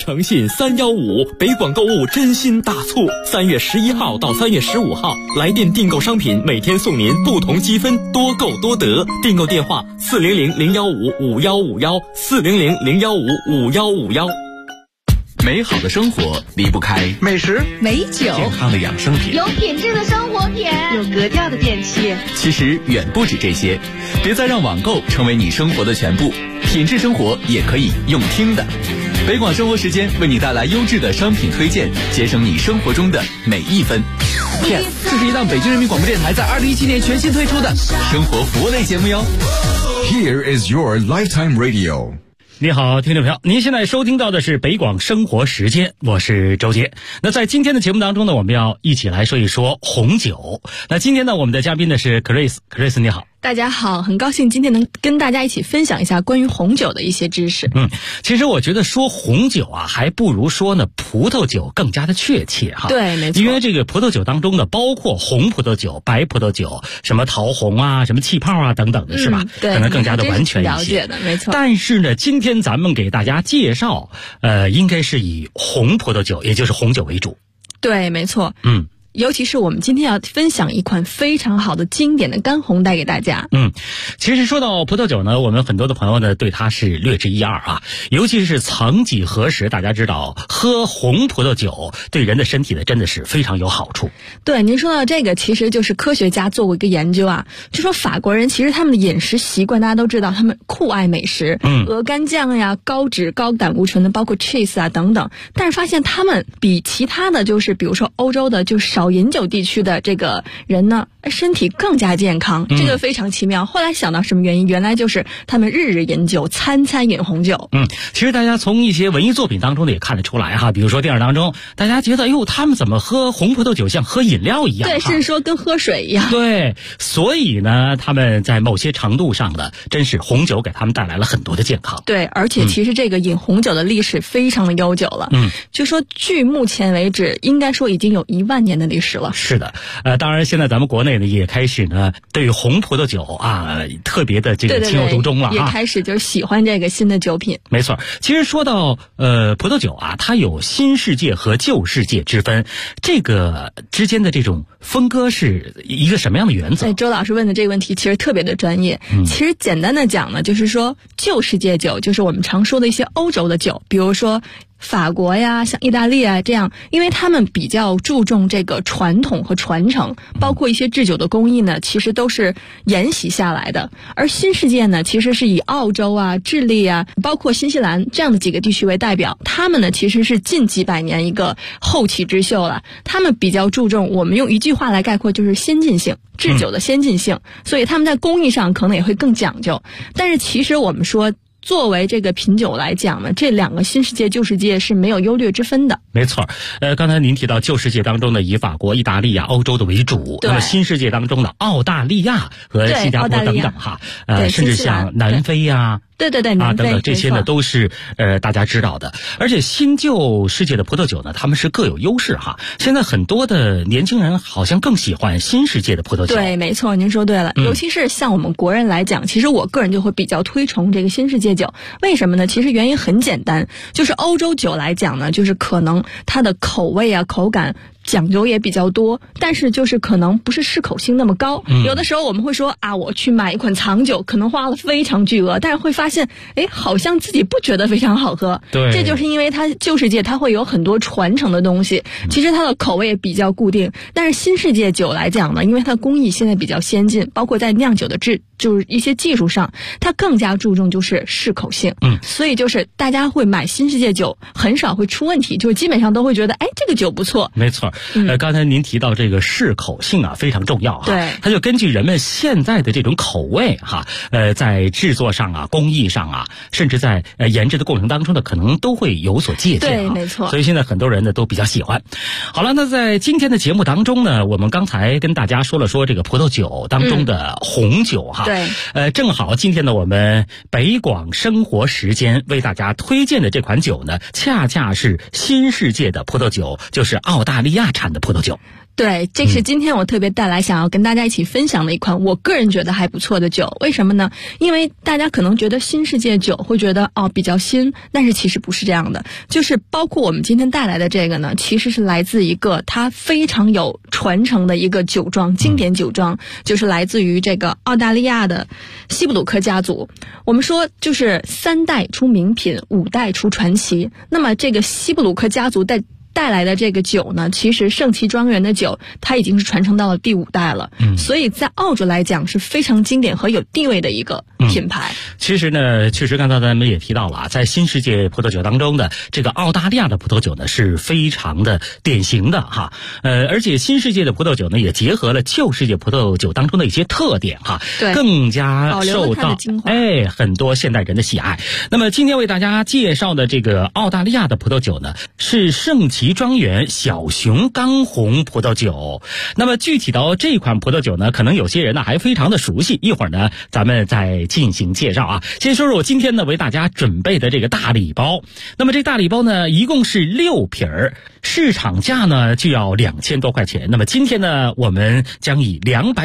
诚信315，北广购物真心大促，3月11号到3月15号，来电订购商品，每天送您不同积分，多购多得。订购电话400-015-5151，400-015-5151。 美好的生活离不开美食、 美酒、 健康的养生品， 有品质的生活品， 有格调的电器。 其实远不止这些，别再让网购成为你生活的全部，品质生活也可以用听的。北广生活时间为你带来优质的商品推荐，节省你生活中的每一分。Yes， 这是一档北京人民广播电台在2017年全新推出的生活服务类节目哟。 Here is your lifetime radio。 你好，听众朋友，您现在收听到的是北广生活时间，我是周杰。那在今天的节目当中呢，我们要一起来说一说红酒。那今天呢，我们的嘉宾呢是 Chris 你好。 大家好，很高兴今天能跟大家一起分享一下关于红酒的一些知识。 其实我觉得说红酒啊，还不如说呢葡萄酒更加的确切哈。 对，没错。 因为这个葡萄酒当中呢，包括红葡萄酒、白葡萄酒，什么桃红啊、什么气泡啊等等的，是吧？ 对， 可能更加的完全一些。 了解的，没错。 但是呢，今天咱们给大家介绍，应该是以红葡萄酒，也就是红酒为主。 对，没错。尤其是我们今天要分享一款非常好的经典的干红带给大家。 其实说到葡萄酒呢，我们很多的朋友呢对它是略知一二啊。尤其是曾几何时，大家知道喝红葡萄酒对人的身体呢真的是非常有好处。 对，您说到这个，其实就是科学家做过一个研究啊，就说法国人其实他们的饮食习惯，大家都知道，他们酷爱美食，鹅肝酱呀、高脂高胆固醇的，包括 cheese 啊等等。但是发现他们比其他的就是比如说欧洲的就少饮酒地区的这个人呢，身体更加健康，这个非常奇妙。后来想到什么原因？原来就是他们日日饮酒，餐餐饮红酒。 其实大家从一些文艺作品当中呢也看得出来哈，比如说电影当中，大家觉得他们怎么喝红葡萄酒像喝饮料一样？ 对，甚至说跟喝水一样。 对，所以呢，他们在某些程度上呢，真是红酒给他们带来了很多的健康。 对，而且其实这个饮红酒的历史非常的悠久了。就说距目前为止，应该说已经有1万年的历史了。 是的，当然现在咱们国内呢也开始呢对红葡萄酒啊特别的这个情有独钟了啊， 也开始就是喜欢这个新的酒品。 没错，其实说到葡萄酒啊，它有新世界和旧世界之分，这个之间的这种分割是一个什么样的原则？ 周老师问的这个问题其实特别的专业。其实简单的讲呢，就是说旧世界酒就是我们常说的一些欧洲的酒，比如说法国呀，像意大利啊这样，因为他们比较注重这个传统和传承，包括一些制酒的工艺呢，其实都是沿袭下来的。而新世界呢，其实是以澳洲啊、智利啊，包括新西兰这样的几个地区为代表，他们呢其实是近几百年一个后起之秀了。他们比较注重，我们用一句话来概括，就是先进性。制酒的先进性，所以他们在工艺上可能也会更讲究。但是其实我们说，作为这个品酒来讲呢，这两个新世界旧世界是没有优劣之分的。 没错，刚才您提到旧世界当中的以法国、意大利啊、欧洲的为主，那么新世界当中的澳大利亚和新加坡等等哈，甚至像南非呀。 对， 等等，这些呢都是大家知道的。而且新旧世界的葡萄酒呢，他们是各有优势哈。现在很多的年轻人好像更喜欢新世界的葡萄酒。 对，没错，您说对了。尤其是像我们国人来讲，其实我个人就会比较推崇这个新世界酒。为什么呢？其实原因很简单，就是欧洲酒来讲呢，就是可能它的口味啊、口感讲究也比较多，但是就是可能不是适口性那么高。有的时候我们会说啊，我去买一款藏酒，可能花了非常巨额，但是会发现，好像自己不觉得非常好喝。 对， 这就是因为它旧世界它会有很多传承的东西，其实它的口味也比较固定。但是新世界酒来讲呢，因为它工艺现在比较先进，包括在酿酒的就是一些技术上，它更加注重就是适口性。所以就是大家会买新世界酒，很少会出问题，就是基本上都会觉得，这个酒不错。 没错。刚才您提到这个适口性啊，非常重要哈。 对， 它就根据人们现在的这种口味哈，在制作上啊、工艺上啊，甚至在研制的过程当中呢，可能都会有所借鉴。 对，没错。 所以现在很多人呢都比较喜欢。好了，那在今天的节目当中呢，我们刚才跟大家说了说这个葡萄酒当中的红酒哈。 对。 正好今天呢，我们北广生活时间为大家推荐的这款酒呢，恰恰是新世界的葡萄酒，就是澳大利亚产的葡萄酒。 对，这是今天我特别带来想要跟大家一起分享的一款我个人觉得还不错的酒。为什么呢？因为大家可能觉得新世界酒会觉得比较新，但是其实不是这样的。就是包括我们今天带来的这个呢，其实是来自一个它非常有传承的一个酒庄，经典酒庄，就是来自于这个澳大利亚的西布鲁克家族。我们说就是3代出名品，5代出传奇。那么这个西布鲁克家族带来的这个酒呢，其实圣奇庄园的酒它已经是传承到了第5代了，所以在澳洲来讲是非常经典和有地位的一个品牌。 其实呢，刚才咱们也提到了在新世界葡萄酒当中的这个澳大利亚的葡萄酒呢是非常的典型的哈，而且新世界的葡萄酒呢也结合了旧世界葡萄酒当中的一些特点哈， 对， 更加受到很多现代人的喜爱。那么今天为大家介绍的这个澳大利亚的葡萄酒呢，是圣奇庄园小熊刚红葡萄酒。那么具体到这款葡萄酒呢，可能有些人呢还非常的熟悉，一会儿呢咱们再进行介绍啊。先说说我今天呢为大家准备的这个大礼包。那么这大礼包呢一共是6瓶，市场价呢就要2000多块钱。那么今天呢我们将以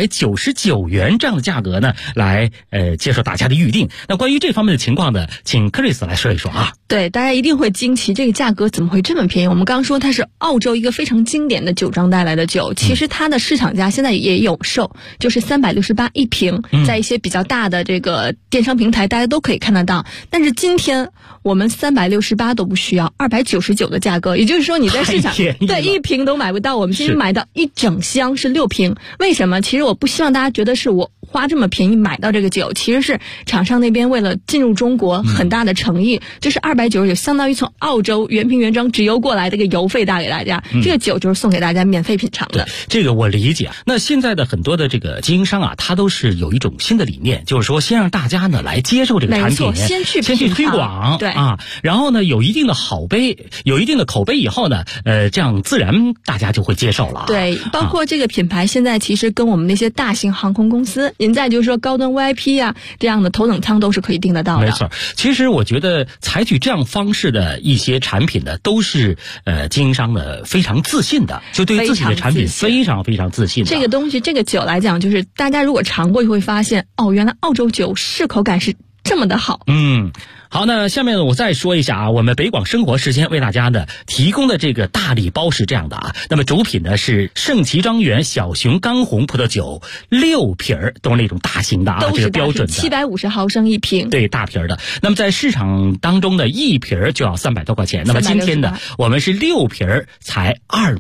299元这样的价格呢来接受大家的预定。那关于这方面的情况呢，请 Chris 来说一说啊。 对，大家一定会惊奇，这个价格怎么会这么便宜？我们刚说它是澳洲一个非常经典的酒庄带来的酒，其实它的市场价现在也有售，就是368一瓶，在一些比较大的这个电商平台大家都可以看得到。但是今天我们368都不需要，299的价格，也就是说你在市场对一瓶都买不到，我们今天买到一整箱是6瓶。为什么？其实我不希望大家觉得是我花这么便宜买到这个酒，其实是厂商那边为了进入中国很大的诚意，就是299相当于从澳洲原瓶原装直邮过来的一个邮费打给大家，这个酒就是送给大家免费品尝的。 这个我理解。那现在的很多的这个经营商啊，他都是有一种新的理念，就是说先让大家呢来接受这个产品， 先去推广， 对啊，然后呢有一定的口碑以后呢，这样自然大家就会接受了。 对，包括这个品牌现在其实跟我们那些大型航空公司，您在就是说高端 VIP 啊这样的头等舱都是可以订得到的。 没错，其实我觉得采取这样方式的一些产品呢，都是经营商呢非常自信的，就对自己的产品非常非常自信的。 这个东西，这个酒来讲，就是大家如果尝过就会发现，原来澳洲酒适口感是这么的好。 好，那下面我再说一下啊，我们北广生活时间为大家呢提供的这个大礼包是这样的啊。那么主品呢是圣奇庄园小熊刚红葡萄酒6瓶，都是那种大型的啊，这个标准的 750毫升一瓶， 对，大瓶的。那么在市场当中的一瓶就要300多块钱，那么今天呢我们是6瓶才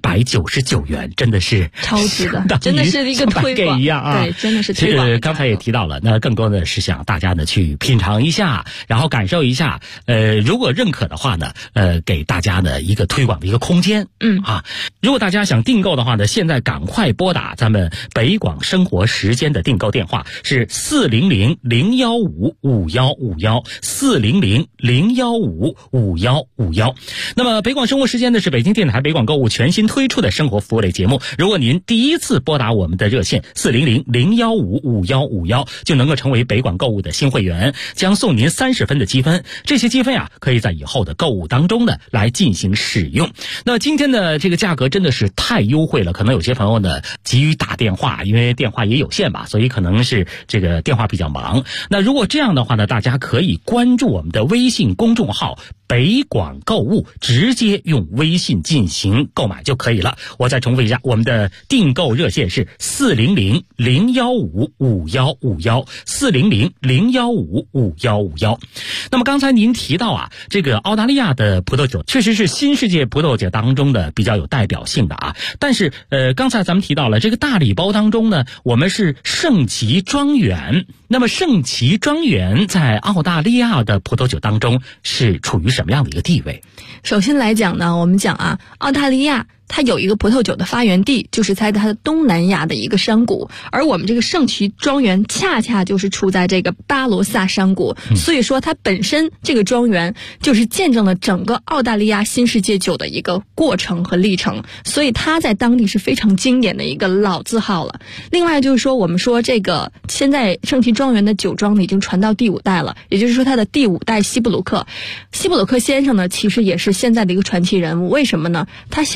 299元，真的是超值的，真的是一个推广一样啊。 对，真的是推广。 这个刚才也提到了，那更多的是想大家呢去品尝一下，然后感受一下，如果认可的话呢，给大家呢一个推广的一个空间。如果大家想订购的话呢，现在赶快拨打咱们北广生活时间的订购电话是400-015-5151，400-015-5151。那么北广生活时间呢是北京电台北广购物全新推出的生活服务类节目，如果您第一次拨打我们的热线400-015-5151，就能够成为北广购物的新会员，将送您30分的积分，这些积分啊可以在以后的购物当中呢来进行使用。那今天的这个价格真的是太优惠了，可能有些朋友呢急于打电话，因为电话也有限吧，所以可能是这个电话比较忙。那如果这样的话呢，大家可以关注我们的微信公众号北广购物，直接用微信进行购买就可以了。我再重复一下，我们的订购热线是400-015-5151，400-015-5151。那么刚才您提到啊，这个澳大利亚的葡萄酒确实是新世界葡萄酒当中的比较有代表性的啊。但是刚才咱们提到了这个大礼包当中呢，我们是圣奇庄园。那么圣奇庄园在澳大利亚的葡萄酒当中是处于什么样的一个地位？ 首先来讲呢，我们讲啊，澳大利亚它有一个葡萄酒的发源地，就是在它的东南亚的一个山谷，而我们这个圣奇庄园恰恰就是处在这个巴罗萨山谷，所以说它本身这个庄园就是见证了整个澳大利亚新世界酒的一个过程和历程，所以它在当地是非常经典的一个老字号了。另外就是说，我们说这个现在圣奇庄园的酒庄呢已经传到第5代了，也就是说它的第5代西布鲁克先生呢其实也是现在的一个传奇人物。为什么呢？他现在是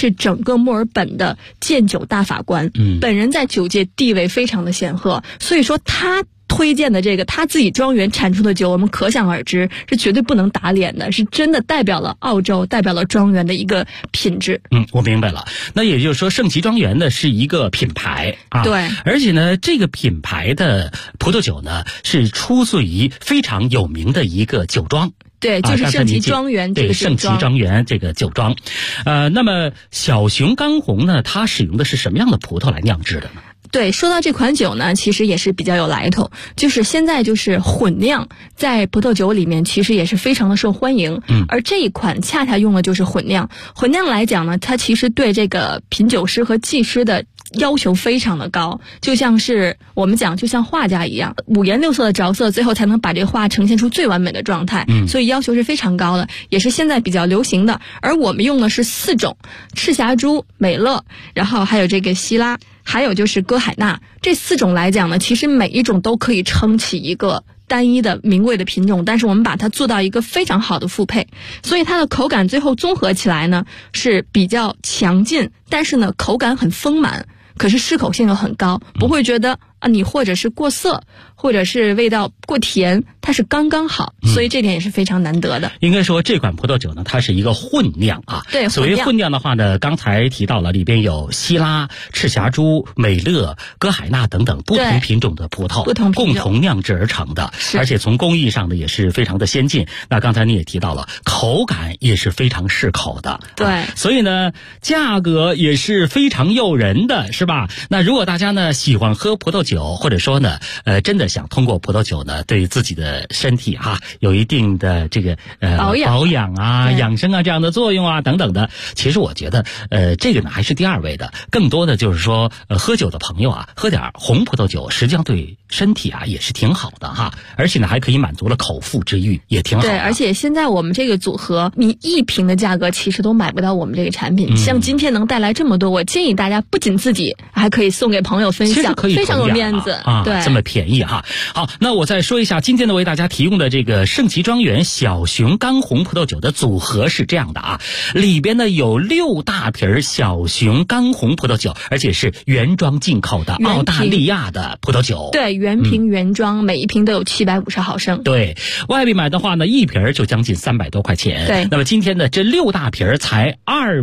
是整个墨尔本的荐酒大法官，本人在酒界地位非常的显赫，所以说他推荐的这个他自己庄园产出的酒，我们可想而知是绝对不能打脸的，是真的代表了澳洲，代表了庄园的一个品质。 我明白了。那也就是说，圣奇庄园呢是一个品牌啊， 对， 而且呢，这个品牌的葡萄酒呢是出自于非常有名的一个酒庄。 对，就是圣奇庄园这个酒庄。 对，圣奇庄园这个酒庄。那么小熊刚红呢，它使用的是什么样的葡萄来酿制的呢？ 对，说到这款酒呢，其实也是比较有来头，就是现在就是混酿在葡萄酒里面其实也是非常的受欢迎，而这一款恰恰用的就是混酿。混酿来讲呢，它其实对这个品酒师和技师的要求非常的高，就像是我们讲就像画家一样，五颜六色的着色，最后才能把这个画呈现出最完美的状态，所以要求是非常高的，也是现在比较流行的。而我们用的是4种，赤霞珠、美乐，然后还有这个希拉，还有就是歌海纳。这4种来讲呢，其实每一种都可以撑起一个单一的名贵的品种，但是我们把它做到一个非常好的复配，所以它的口感最后综合起来呢是比较强劲，但是呢口感很丰满，可是适口性又很高，不会觉得你或者是过涩，或者是味道过甜，它是刚刚好，所以这点也是非常难得的。 应该说这款葡萄酒呢，它是一个混酿啊。 对， 所谓混酿的话呢，刚才提到了里边有希拉、赤霞珠、美乐、歌海纳等等不同品种的葡萄，共同酿制而成的，而且从工艺上呢也是非常的先进。那刚才你也提到了，口感也是非常适口的。 对， 所以呢，价格也是非常诱人的，是吧？那如果大家呢喜欢喝葡萄酒，或者说呢，真的想通过葡萄酒呢，对自己的身体有一定的这个保养啊、养生啊这样的作用啊等等的，其实我觉得这个呢还是第二位的，更多的就是说喝酒的朋友啊，喝点红葡萄酒，实际上对身体也是挺好的而且呢还可以满足了口腹之欲，也挺好的。 对，而且现在我们这个组合，你1瓶的价格其实都买不到我们这个产品，像今天能带来这么多，我建议大家不仅自己还可以送给朋友分享，非常有面子对， 这么便宜好，那我再说一下今天呢为大家提供的这个圣奇庄园小熊刚红葡萄酒的组合是这样的里边呢有6大瓶小熊刚红葡萄酒，而且是原装进口的澳大利亚的葡萄酒。 对，原瓶原装，每一瓶都有750毫升。 对，外面买的话呢1瓶就将近300多块钱。 对， 那么今天呢这6大瓶才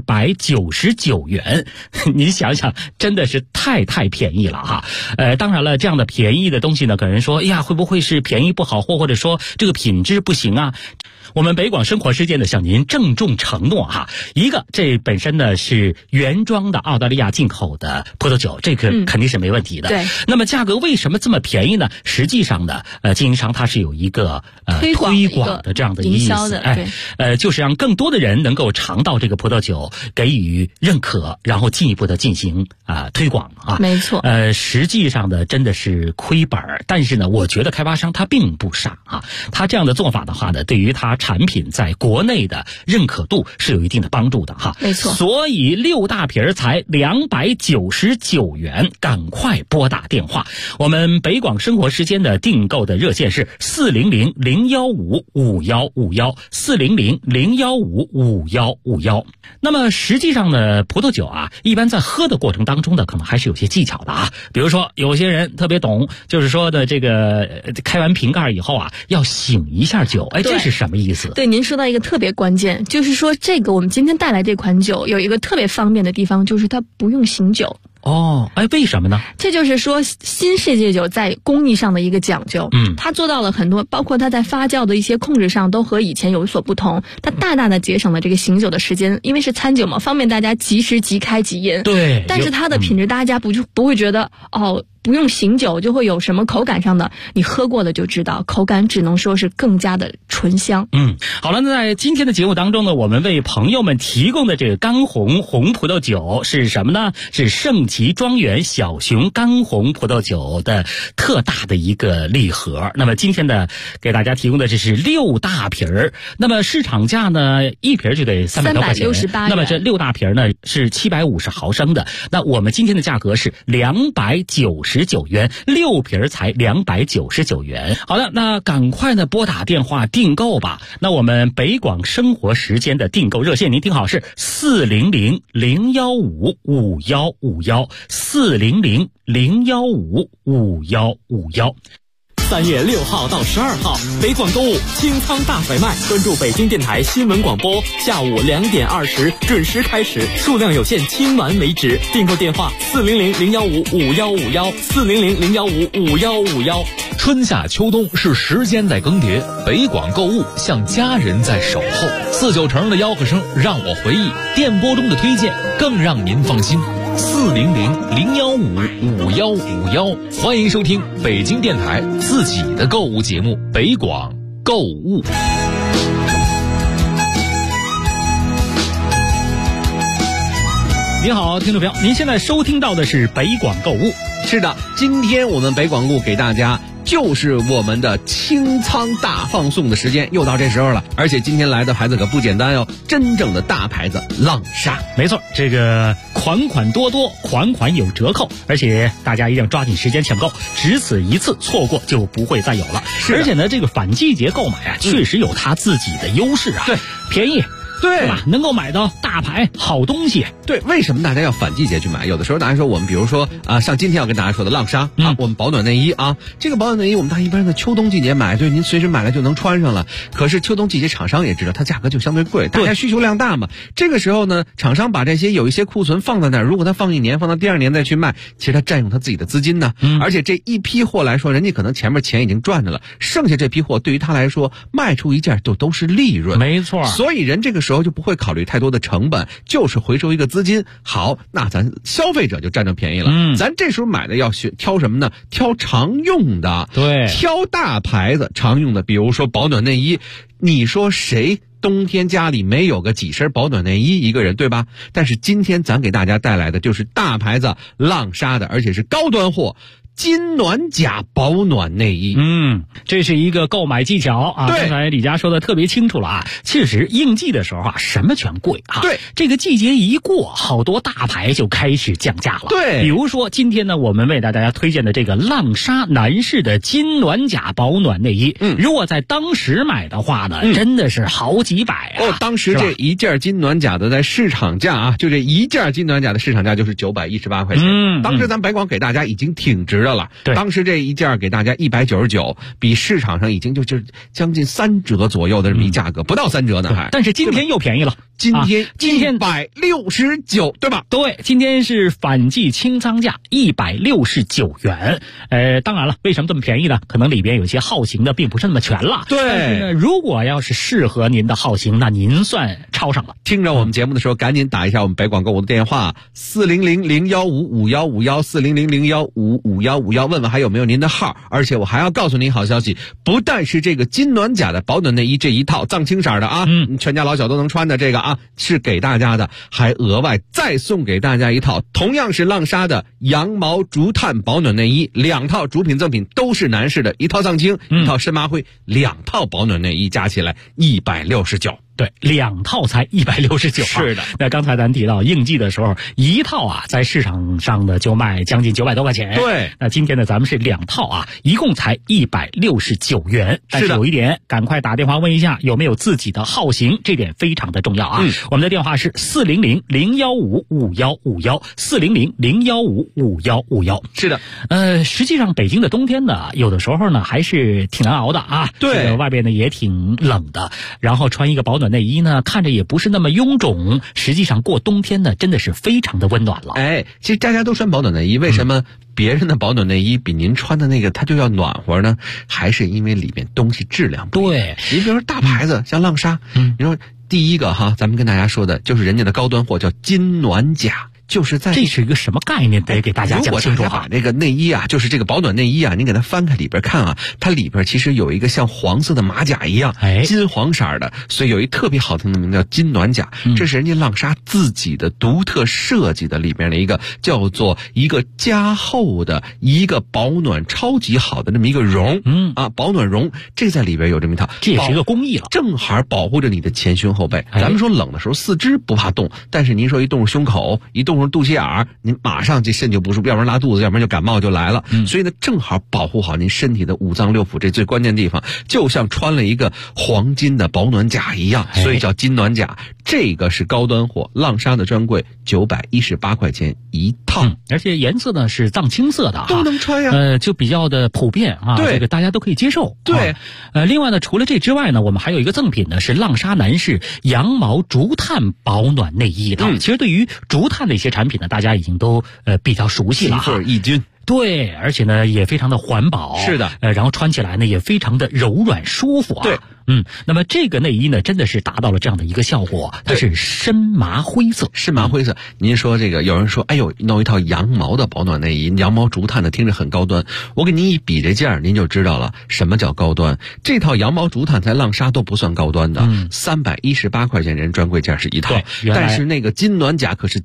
299元，你想想真的是太便宜了当然了，这样的便宜的东西呢，可能说会不会是便宜不好货，或者说这个品质不行啊？我们北广生活世界呢向您郑重承诺一个这本身呢是原装的澳大利亚进口的葡萄酒，这个肯定是没问题的。 对， 那么价格为什么这么便宜呢？实际上呢经营商它是有一个推广的这样的意思，就是让更多的人能够尝到这个葡萄酒，给予认可，然后进一步的进行推广没错。 实际上呢真的是亏本，但是呢我觉得开发商他并不傻他这样的做法的话呢，对于他产品在国内的认可度是有一定的帮助的没错。 所以6大瓶才299元，赶快拨打电话。我们北广生活时间的订购的热线是400-015-5151 400-015-5151。那么实际上呢，葡萄酒一般在喝的过程当中呢，可能还是有些技巧的比如说有些人特别懂，就是说的这个开完瓶盖以后要醒一下酒，这是什么意思？ 对，您说到一个特别关键，就是说这个我们今天带来这款酒有一个特别方便的地方，就是它不用醒酒。 为什么呢？ 这就是说新世界酒在工艺上的一个讲究，它做到了很多，包括它在发酵的一些控制上都和以前有所不同，它大大的节省了这个醒酒的时间，因为是餐酒嘛，方便大家即时即开即饮。 对， 但是它的品质大家不会觉得不用醒酒就会有什么口感上的，你喝过了就知道，口感只能说是更加的醇香。 好了，那在今天的节目当中呢，我们为朋友们提供的这个刚红葡萄酒是什么呢？是圣奇庄园小熊刚红葡萄酒的特大的一个礼盒。那么今天呢，给大家提供的这是6大瓶那么市场价呢1瓶就得300多块钱 368元。 那么这6大瓶呢是750毫升的，那我们今天的价格是299 299元，6瓶才299元。好的，那赶快呢拨打电话订购吧。那我们北广生活时间的订购热线，您听好，是400-015-5151，400-015-5151。 3月6号到12号，北广购物清仓大甩卖，关注北京电台新闻广播，下午2点20准时开始，数量有限，清完为止。订购电话400-015-5151，400-015-5151。 春夏秋冬是时间在更迭，北广购物像家人在守候。49成的吆喝声让我回忆，电波中的推荐更让您放心。400-015-5151，欢迎收听北京电台自己的购物节目《北广购物》。 您好，听众朋友，您现在收听到的是北广购物。 是的，今天我们北广购物给大家就是我们的清仓大放送的时间，又到这时候了。而且今天来的牌子可不简单哟，真正的大牌子浪莎。 没错，这个款款多多，款款有折扣，而且大家一定要抓紧时间抢购，只此一次，错过就不会再有了。而且呢，这个反季节购买啊，确实有它自己的优势啊。 对， 便宜。 对吧？能够买到大牌好东西。 对，为什么大家要反季节去买？有的时候大家说我们比如说像今天要跟大家说的浪莎啊，我们保暖内衣啊，这个保暖内衣我们大家一般在秋冬季节买，对，您随时买来就能穿上了。可是秋冬季节厂商也知道它价格就相对贵，大家需求量大嘛。这个时候呢，厂商把这些有一些库存放在那儿，如果他放1年，放到第2年再去卖，其实他占用他自己的资金呢。而且这一批货来说，人家可能前面钱已经赚着了，剩下这批货对于他来说卖出一件都是利润。 没错， 所以人这个时候就不会考虑太多的成本，就是回收一个资金。好，那咱消费者就占着便宜了。咱这时候买的要挑什么呢？挑常用的， 对， 挑大牌子常用的，比如说保暖内衣。你说谁冬天家里没有个几身保暖内衣一个人，对吧？但是今天咱给大家带来的就是大牌子浪莎的，而且是高端货。金暖甲保暖内衣， 这是一个购买技巧啊。刚才李佳说的特别清楚了啊。确实应季的时候啊，什么全贵啊。 对， 这个季节一过，好多大牌就开始降价了。 对， 比如说今天呢，我们为大家推荐的这个浪莎男士的金暖甲保暖内衣，如果在当时买的话呢，真的是好几百啊。 当时这一件金暖甲的在市场价啊，就这一件金暖甲的市场价就是918块钱。当时咱北广给大家已经挺值了。 对， 当时这一件给大家199，比市场上已经就将近3折左右的这么一价格，不到3折呢还。 但是今天又便宜了， 今天169，对吧？ 对，今天是反季清仓价169元。当然了，为什么这么便宜呢？可能里边有些号型的并不是那么全了。 对， 但是呢，如果要是适合您的号型，那您算超上了。 听着我们节目的时候，赶紧打一下我们北广购物的电话400-015-5151，400-015-5151，问问还有没有您的号。而且我还要告诉您好消息，不但是这个金暖甲的保暖内衣这一套藏青色的啊，全家老小都能穿的这个啊，是给大家的，还额外再送给大家一套同样是浪莎的羊毛竹炭保暖内衣，2套主品赠品都是男士的，一套藏青，一套深麻灰，2套保暖内衣加起来169。 对，2套才169。 是的。 那刚才咱提到应季的时候，一套啊在市场上的就卖将近900多块钱。 对。 那今天呢，咱们是2套啊，一共才169元。但是有一点，赶快打电话问一下有没有自己的号型，这点非常的重要啊。我们的电话是400-015-5151，400-015-5151。 是的。 实际上北京的冬天呢，有的时候呢还是挺难熬的啊。 对。 这个外边呢也挺冷的，然后穿一个保暖内衣呢，看着也不是那么臃肿，实际上过冬天呢，真的是非常的温暖了。 其实大家都穿保暖内衣，为什么别人的保暖内衣比您穿的那个它就要暖和呢？还是因为里面东西质量不一样。 对， 你比如说大牌子像浪莎，你说第一个哈，咱们跟大家说的就是人家的高端货叫金暖甲。就是在这是一个什么概念？得给大家讲清楚。 如果大家把这个内衣啊，就是这个保暖内衣啊，你给它翻开里边看啊，它里边其实有一个像黄色的马甲一样，金黄色的，所以有一特别好听的名字叫金暖甲。这是人家浪莎自己的独特设计的里边的一个叫做一个加厚的一个保暖超级好的这么一个绒，保暖绒，这在里边有这么一套， 这也是一个工艺了， 正好保护着你的前胸后背。咱们说冷的时候四肢不怕冻，但是您说一冻胸口，一冻冻上肚脐眼儿，您马上这肾就不舒服，要不然拉肚子，要不然就感冒就来了。所以呢，正好保护好您身体的五脏六腑这最关键地方，就像穿了一个黄金的保暖甲一样，所以叫金暖甲。这个是高端货，浪莎的专柜918块钱一套， 而且颜色呢是藏青色的， 都能穿呀。 就比较的普遍啊， 对， 这个大家都可以接受。 对， 另外呢，除了这之外呢，我们还有一个赠品呢，是浪莎男士羊毛竹炭保暖内衣一套。其实对于竹炭的一些产品呢，大家已经都比较熟悉了哈， 吸益菌。 对，而且呢也非常的环保， 是的， 然后穿起来呢也非常的柔软舒服啊。 对， 那么这个内衣呢真的是达到了这样的一个效果，它是深麻灰色。 深麻灰色，您说这个有人说，哎呦，弄一套羊毛的保暖内衣，羊毛竹炭的听着很高端，我给您一比这价，您就知道了什么叫高端。这套羊毛竹炭在浪莎都不算高端的，318块钱人专柜价是一套，但是那个金暖甲可是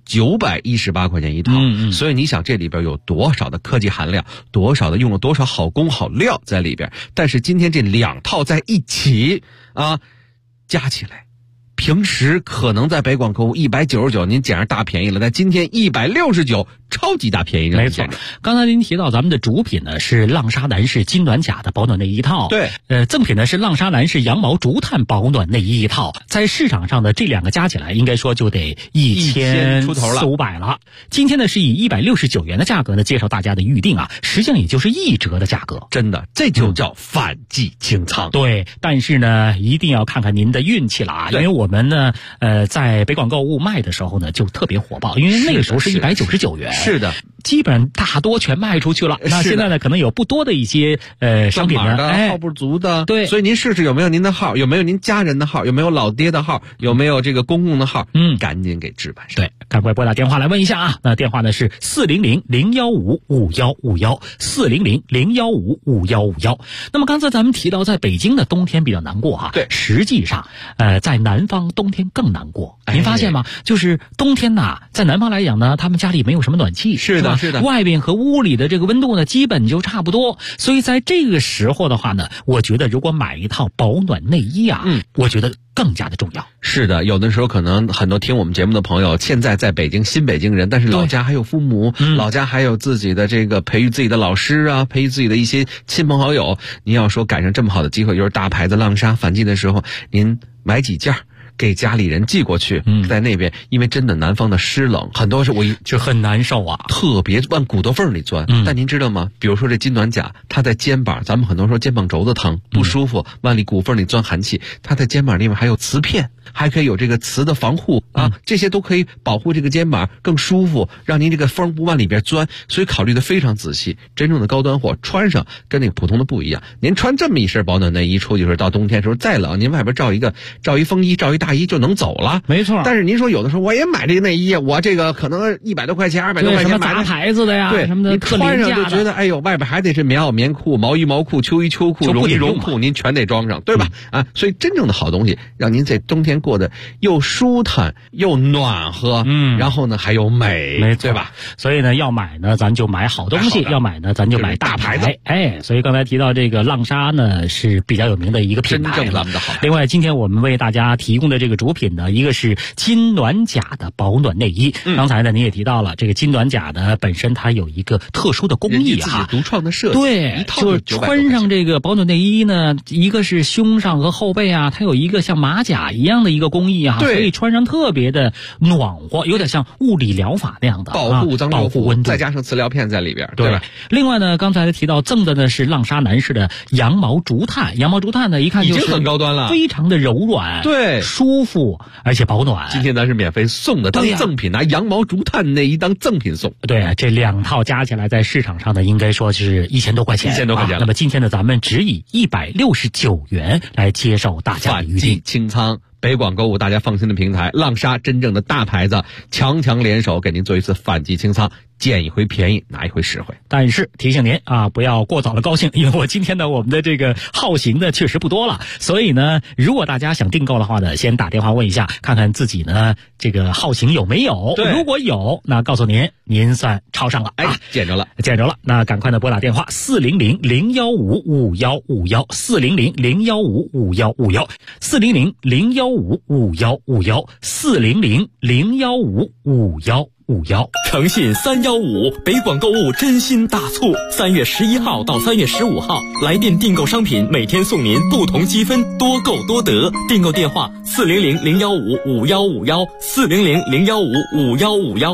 918块钱一套，所以你想这里边有多少的科技含量，多少的用了多少好工好料在里边，但是今天这2套在一起啊，加起来平时可能在北广购物199您捡上大便宜了，但今天169超级大便宜。 没错，刚才您提到咱们的主品呢是浪莎男士金暖甲的保暖内衣一套， 对， 赠品呢是浪莎男士羊毛竹炭保暖内衣一套，在市场上的这2个加起来应该说就得1000出头了，400-500了。今天呢是以169元的价格呢介绍大家的预定啊，实际上也就是1折的价格， 真的，这就叫反季清仓。 对，但是呢一定要看看您的运气了啊，因为我们呢在北广购物卖的时候呢就特别火爆，因为那个时候是199元。 是的， 基本上大多全卖出去了。那现在呢，可能有不多的一些商品呢， 号不足的， 对， 所以您试试有没有您的号，有没有您家人的号，有没有老爹的号，有没有这个公公的号，赶紧给置办上。 对，赶快拨打电话来问一下啊。那电话呢是400-015-5151，400-015-5151。那么刚才咱们提到，在北京的冬天比较难过哈， 对， 实际上在南方冬天更难过。您发现吗？就是冬天呐，在南方来讲呢，他们家里没有什么暖气， 是的，是的， 外边和屋里的这个温度呢，基本就差不多。所以在这个时候的话呢，我觉得如果买一套保暖内衣啊，我觉得更加的重要。 是的，有的时候可能很多听我们节目的朋友现在在北京，新北京人，但是老家还有父母，老家还有自己的这个培育自己的老师啊，培育自己的一些亲朋好友。您要说赶上这么好的机会，就是大牌子浪莎反季的时候，您买几件给家里人寄过去，在那边，因为真的南方的湿冷，很多是我就很难受啊， 特别往骨头缝里钻。但您知道吗？比如说这金暖甲，它在肩膀，咱们很多说肩膀轴子疼不舒服，往里骨缝里钻寒气，它在肩膀里面还有磁片，还可以有这个磁的防护啊，这些都可以保护这个肩膀更舒服，让您这个风不往里边钻，所以考虑的非常仔细。真正的高端货穿上跟那个普通的不一样。您穿这么一身保暖内衣出去时候，到冬天时候再冷，您外边罩一风衣，罩一大衣就能走了， 没错。 但是您说有的时候我也买这个内衣，我这个可能100多块钱、200多块钱买什么杂牌子的呀， 对， 什么的， 你穿上就觉得哎呦，外边还得是棉袄、棉裤、毛衣、毛裤、秋衣、秋裤、绒衣、绒裤，您全得装上，对吧？所以真正的好东西，让您在冬天过得又舒坦又暖和，然后呢还有美，对吧？ 所以呢，要买呢咱就买好东西，要买呢咱就买大牌子。所以刚才提到这个浪莎呢是比较有名的一个品牌， 真正咱们的好。 另外，今天我们为大家提供的这个主品呢，一个是金暖甲的保暖内衣。刚才呢你也提到了，这个金暖甲呢本身它有一个特殊的工艺自己独创的设计， 对，就是穿上这个保暖内衣呢，一个是胸上和后背啊，它有一个像马甲一样的一个工艺啊，所以穿上特别的暖和，有点像物理疗法那样的保护脏保护温度， 再加上磁疗片在里边，对吧？ 另外呢，刚才提到赠的呢是浪莎男士的羊毛竹炭，羊毛竹炭呢一看就是已经很高端了， 非常的柔软， 对， 舒服而且保暖。 今天咱是免费送的，当赠品，拿羊毛竹炭内衣当赠品送。 对，这2套加起来在市场上呢，应该说是1000多块钱 ，1000多块钱。 那么今天呢，咱们只以169元来接受大家的预定。 反季清仓，北广购物大家放心的平台，浪莎真正的大牌子，强联手给您做一次反季清仓，捡一回便宜，拿一回实惠。 但是提醒您啊，不要过早的高兴，因为我今天呢，我们的这个号型呢确实不多了，所以呢，如果大家想订购的话呢，先打电话问一下，看看自己呢这个号型有没有。如果有，那告诉您算超上了， 捡着了。 那赶快的拨打电话400-015-5151，400-015-5151，400-015-5151，400-015-5151。 5151。 诚信315，北广购物真心大促，3月11号到3月15号，来电订购商品，每天送您不同积分，多购多得。订购电话400-015-5151，400-015-5151。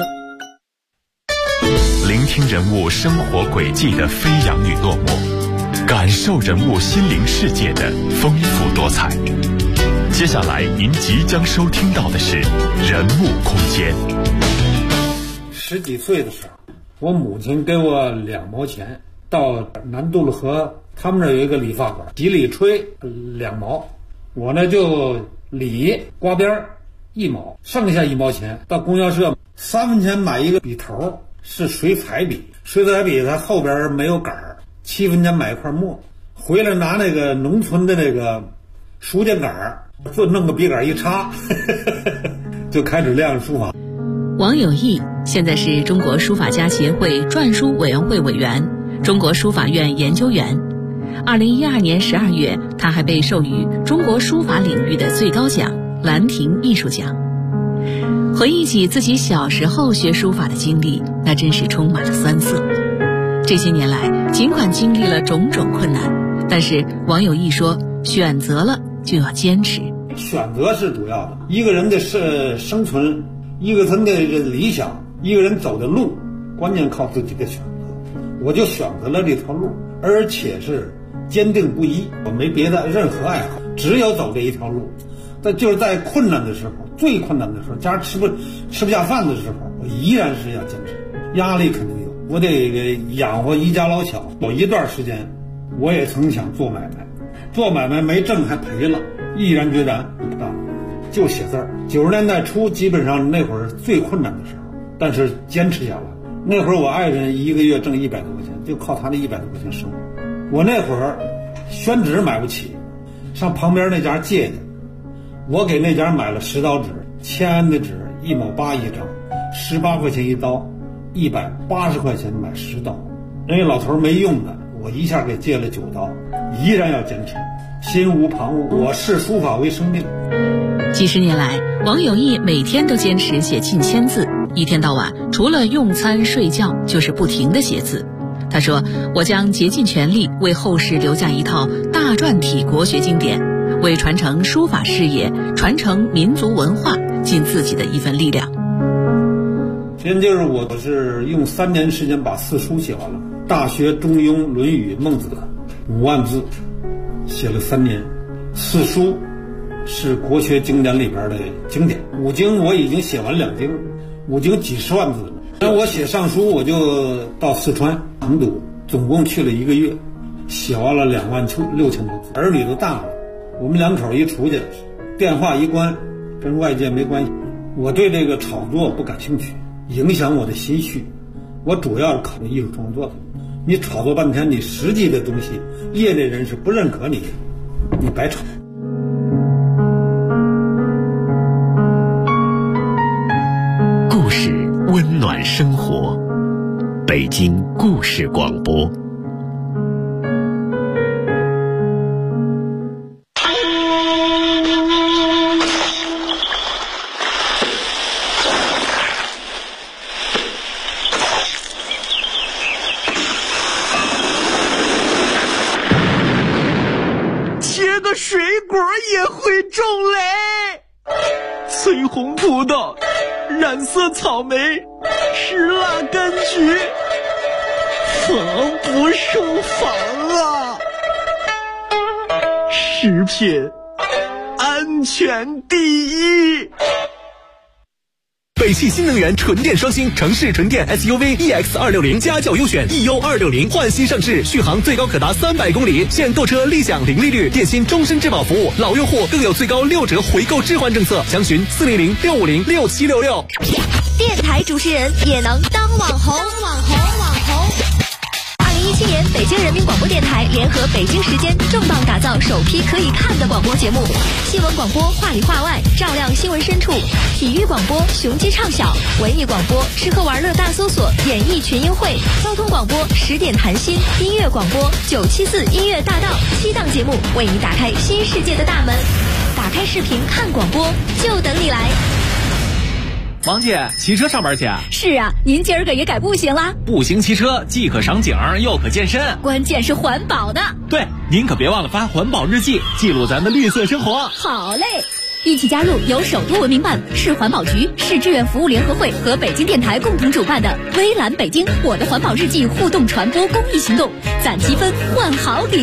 聆听人物生活轨迹的飞扬与落寞，感受人物心灵世界的丰富多彩。接下来您即将收听到的是人物空间。 10几岁的时候，我母亲给我2毛钱，到南渡路河他们那有一个理发馆，几里吹2毛，我呢就理刮边1毛，剩下1毛钱到供销社3分钱买一个笔头，是水彩笔，水彩笔它后边没有杆儿，7分钱买一块墨，回来拿那个农村的那个书架杆儿，就弄个笔杆一插就开始练书法。 王有义现在是中国书法家协会篆书委员会委员、中国书法院研究员。2012年12月，他还被授予中国书法领域的最高奖兰亭艺术奖。回忆起自己小时候学书法的经历，那真是充满了酸涩。这些年来，尽管经历了种种困难，但是王有义说，选择了就要坚持。 选择是主要的，一个人的生存，一个人的理想，一个人走的路，关键靠自己的选择。我就选择了这条路，而且是坚定不移，我没别的任何爱好，只有走这一条路。但就是在困难的时候，最困难的时候，家吃不下饭的时候，我依然是要坚持。压力肯定有，我得养活一家老小。有一段时间，我也曾想做买卖，做买卖没挣还赔了，毅然决然不干，就写字儿。90年代初，基本上那会儿最困难的时候，但是坚持下来。那会儿我爱人一个月挣100多块钱，就靠他的100多块钱生活。我那会儿宣纸买不起，上旁边那家借的。我给那家买了10刀纸，签安的纸1毛8一张，18块钱一刀，180块钱买10刀。人家老头没用的，我一下给借了9刀，依然要坚持，心无旁骛。我视书法为生命。 几十年来，王有义每天都坚持写近1000字，一天到晚除了用餐睡觉，就是不停地写字。他说：“我将竭尽全力为后世留下一套大篆体国学经典，为传承书法事业、传承民族文化尽自己的一份力量。” 现在就是我是用3年时间把4书写完了，《大学》《中庸》《论语》《孟子》5万字，写了3年。4书是国学经典里边的经典，5经我已经写完2经，5经几十万字了。那我写上书，我就到四川成都，总共去了1个月，写完了26000多字。儿女都大了，我们2口一出去，电话一关，跟外界没关系。我对这个炒作不感兴趣，影响我的心绪。我主要是考虑艺术创作的。你炒作半天，你实际的东西，业内人士不认可你，你白炒。 故事温暖生活，北京故事广播。 切个水果也会中雷，翠红葡萄，染色草莓，石蜡柑橘，防不胜防啊！食品安全第一。 北汽新能源纯电双星城市纯电 SUV EX260家轿优选 EU260换新上市，续航最高可达300公里，现购车立享零利率，电信终身质保服务，老用户更有最高6折回购置换政策，详询400-650-6766。 电台主持人也能当网红。2017年，北京人民广播电台联合北京时间重磅打造首批可以看的广播节目，新闻广播话里话外，照亮新闻深处；体育广播雄鸡唱晓，文艺广播吃喝玩乐大搜索，演艺群英会；交通广播10点谈心，音乐广播974音乐大道，7档节目为你打开新世界的大门。打开视频看广播，就等你来。 王姐，骑车上班去啊？ 是啊，您今儿个也改步行啦？ 步行骑车既可赏景又可健身， 关键是环保的。 对，您可别忘了发环保日记，记录咱的绿色生活。 好嘞，一起加入由首都文明办、市环保局、市志愿服务联合会和北京电台共同主办的微蓝北京我的环保日记互动传播公益行动，攒积分换好礼。